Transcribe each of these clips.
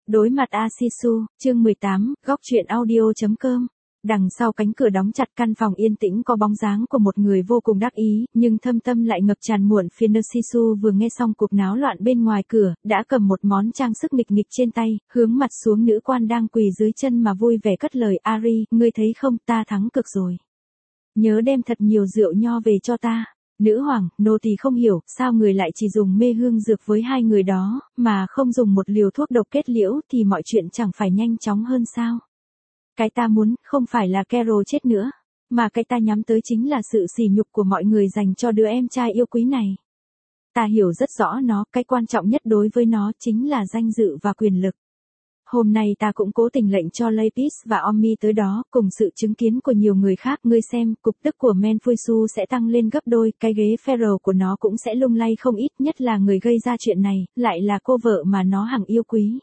Đối mặt Asisu, chương 18, góc truyện audio.com. Đằng sau cánh cửa đóng chặt căn phòng yên tĩnh có bóng dáng của một người vô cùng đắc ý, nhưng thâm tâm lại ngập tràn muộn phiền. Asisu vừa nghe xong cuộc náo loạn bên ngoài cửa, đã cầm một món trang sức nghịch nghịch trên tay, hướng mặt xuống nữ quan đang quỳ dưới chân mà vui vẻ cất lời. Ari, ngươi thấy không, ta thắng cực rồi. Nhớ đem thật nhiều rượu nho về cho ta. Nữ hoàng, nô tỳ không hiểu, sao người lại chỉ dùng mê hương dược với hai người đó, mà không dùng một liều thuốc độc kết liễu thì mọi chuyện chẳng phải nhanh chóng hơn sao? Cái ta muốn, không phải là Carol chết nữa, mà cái ta nhắm tới chính là sự sỉ nhục của mọi người dành cho đứa em trai yêu quý này. Ta hiểu rất rõ nó, cái quan trọng nhất đối với nó chính là danh dự và quyền lực. Hôm nay ta cũng cố tình lệnh cho Lapis và Omni tới đó, cùng sự chứng kiến của nhiều người khác. Ngươi xem, cục tức của Manfuisu sẽ tăng lên gấp đôi, cái ghế Pharaoh của nó cũng sẽ lung lay không ít, nhất là người gây ra chuyện này, lại là cô vợ mà nó hằng yêu quý.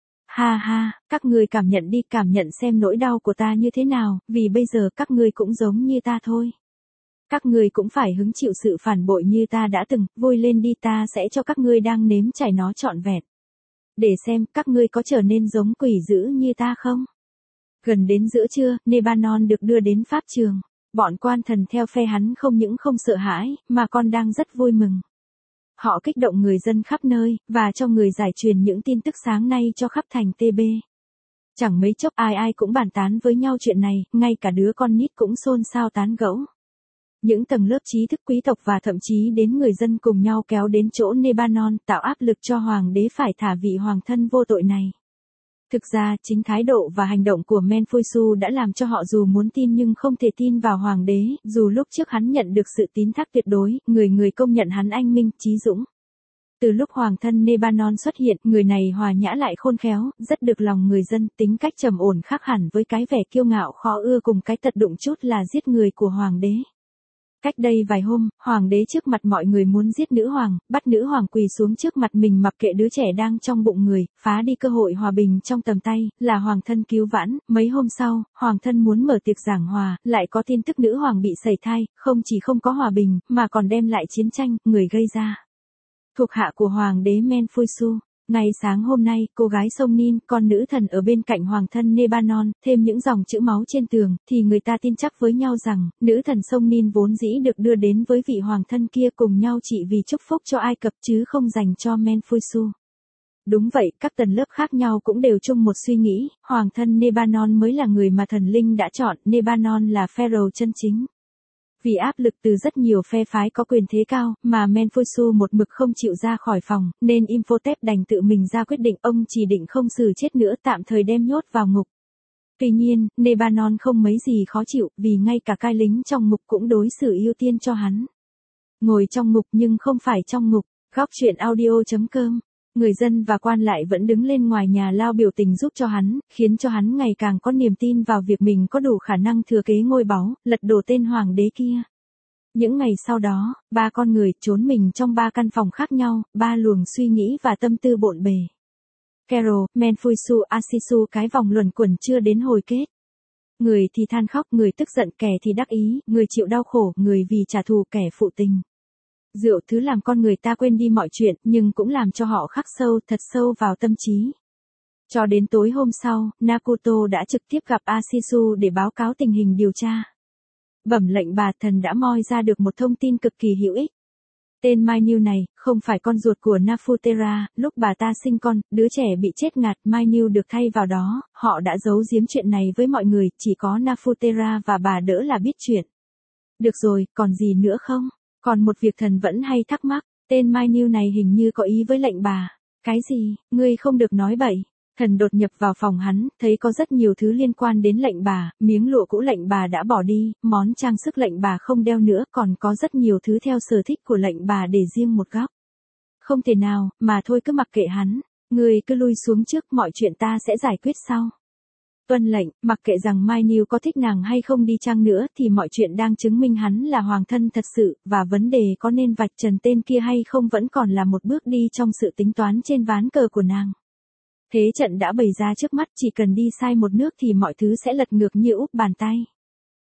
Ha ha, các ngươi cảm nhận đi, cảm nhận xem nỗi đau của ta như thế nào, vì bây giờ các ngươi cũng giống như ta thôi. Các ngươi cũng phải hứng chịu sự phản bội như ta đã từng, vui lên đi, ta sẽ cho các ngươi đang nếm trải nó trọn vẹn. Để xem các ngươi có trở nên giống quỷ dữ như ta không. Gần đến giữa trưa, Nebanon được đưa đến pháp trường. Bọn quan thần theo phe hắn không những không sợ hãi, mà còn đang rất vui mừng. Họ kích động người dân khắp nơi, và cho người giải truyền những tin tức sáng nay cho khắp thành TB. Chẳng mấy chốc ai cũng bàn tán với nhau chuyện này, ngay cả đứa con nít cũng xôn xao tán gẫu. Những tầng lớp trí thức quý tộc và thậm chí đến người dân cùng nhau kéo đến chỗ Nebanon, tạo áp lực cho hoàng đế phải thả vị hoàng thân vô tội này. Thực ra, chính thái độ và hành động của Manfuisu đã làm cho họ dù muốn tin nhưng không thể tin vào hoàng đế, dù lúc trước hắn nhận được sự tín thác tuyệt đối, người công nhận hắn anh minh, trí dũng. Từ lúc hoàng thân Nebanon xuất hiện, người này hòa nhã lại khôn khéo, rất được lòng người dân, tính cách trầm ổn khác hẳn với cái vẻ kiêu ngạo khó ưa cùng cái tật đụng chút là giết người của hoàng đế. Cách đây vài hôm, hoàng đế trước mặt mọi người muốn giết nữ hoàng, bắt nữ hoàng quỳ xuống trước mặt mình mặc kệ đứa trẻ đang trong bụng người, phá đi cơ hội hòa bình trong tầm tay, là hoàng thân cứu vãn. Mấy hôm sau, hoàng thân muốn mở tiệc giảng hòa, lại có tin tức nữ hoàng bị sẩy thai, không chỉ không có hòa bình, mà còn đem lại chiến tranh, người gây ra. Thuộc hạ của hoàng đế Manfuisu. Ngày sáng hôm nay, cô gái Sông Nin, con nữ thần ở bên cạnh hoàng thân Nebanon, thêm những dòng chữ máu trên tường, thì người ta tin chắc với nhau rằng, nữ thần Sông Nin vốn dĩ được đưa đến với vị hoàng thân kia cùng nhau chỉ vì chúc phúc cho Ai Cập chứ không dành cho Manfuisu. Đúng vậy, các tầng lớp khác nhau cũng đều chung một suy nghĩ, hoàng thân Nebanon mới là người mà thần linh đã chọn, Nebanon là Pharaoh chân chính. Vì áp lực từ rất nhiều phe phái có quyền thế cao, mà Manfuisu một mực không chịu ra khỏi phòng, nên Imhotep đành tự mình ra quyết định, ông chỉ định không xử chết nữa, tạm thời đem nhốt vào ngục. Tuy nhiên, Nebanon không mấy gì khó chịu, vì ngay cả cai lính trong ngục cũng đối xử ưu tiên cho hắn. Ngồi trong ngục nhưng không phải trong ngục, góc truyện audio.com. Người dân và quan lại vẫn đứng lên ngoài nhà lao biểu tình giúp cho hắn, khiến cho hắn ngày càng có niềm tin vào việc mình có đủ khả năng thừa kế ngôi báu, lật đổ tên hoàng đế kia. Những ngày sau đó, ba con người trốn mình trong ba căn phòng khác nhau, ba luồng suy nghĩ và tâm tư bộn bề. Carol, Manfuisu, Asisu, cái vòng luẩn quẩn chưa đến hồi kết. Người thì than khóc, người tức giận, kẻ thì đắc ý, người chịu đau khổ, người vì trả thù, kẻ phụ tình. Rượu thứ làm con người ta quên đi mọi chuyện, nhưng cũng làm cho họ khắc sâu, thật sâu vào tâm trí. Cho đến tối hôm sau, Nakuto đã trực tiếp gặp Asisu để báo cáo tình hình điều tra. Bẩm lệnh bà, thần đã moi ra được một thông tin cực kỳ hữu ích. Tên Mainyu này, không phải con ruột của Nafutera, lúc bà ta sinh con, đứa trẻ bị chết ngạt, Mainyu được thay vào đó, họ đã giấu giếm chuyện này với mọi người, chỉ có Nafutera và bà đỡ là biết chuyện. Được rồi, còn gì nữa không? Còn một việc thần vẫn hay thắc mắc, tên Mainyu này hình như có ý với lệnh bà. Cái gì, ngươi không được nói bậy. Thần đột nhập vào phòng hắn, thấy có rất nhiều thứ liên quan đến lệnh bà, miếng lụa cũ lệnh bà đã bỏ đi, món trang sức lệnh bà không đeo nữa, còn có rất nhiều thứ theo sở thích của lệnh bà để riêng một góc. Không thể nào, mà thôi cứ mặc kệ hắn, ngươi cứ lui xuống trước, mọi chuyện ta sẽ giải quyết sau. Tuân lệnh, mặc kệ rằng Mainyu có thích nàng hay không đi chăng nữa thì mọi chuyện đang chứng minh hắn là hoàng thân thật sự, và vấn đề có nên vạch trần tên kia hay không vẫn còn là một bước đi trong sự tính toán trên ván cờ của nàng. Thế trận đã bày ra trước mắt, chỉ cần đi sai một nước thì mọi thứ sẽ lật ngược như úp bàn tay.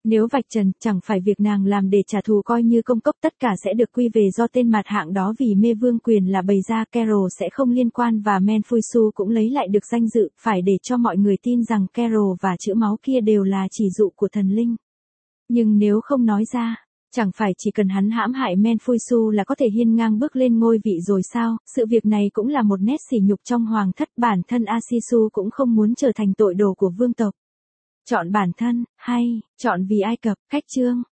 Nếu vạch trần, chẳng phải việc nàng làm để trả thù coi như công cốc, tất cả sẽ được quy về do tên mạt hạng đó vì mê vương quyền là bày ra, Carol sẽ không liên quan và Menfuisu cũng lấy lại được danh dự, phải để cho mọi người tin rằng Carol và chữ máu kia đều là chỉ dụ của thần linh. Nhưng nếu không nói ra, chẳng phải chỉ cần hắn hãm hại Menfuisu là có thể hiên ngang bước lên ngôi vị rồi sao? Sự việc này cũng là một nét sỉ nhục trong hoàng thất, bản thân Asisu cũng không muốn trở thành tội đồ của vương tộc. Chọn bản thân, hay, chọn vì Ai Cập, khách chương.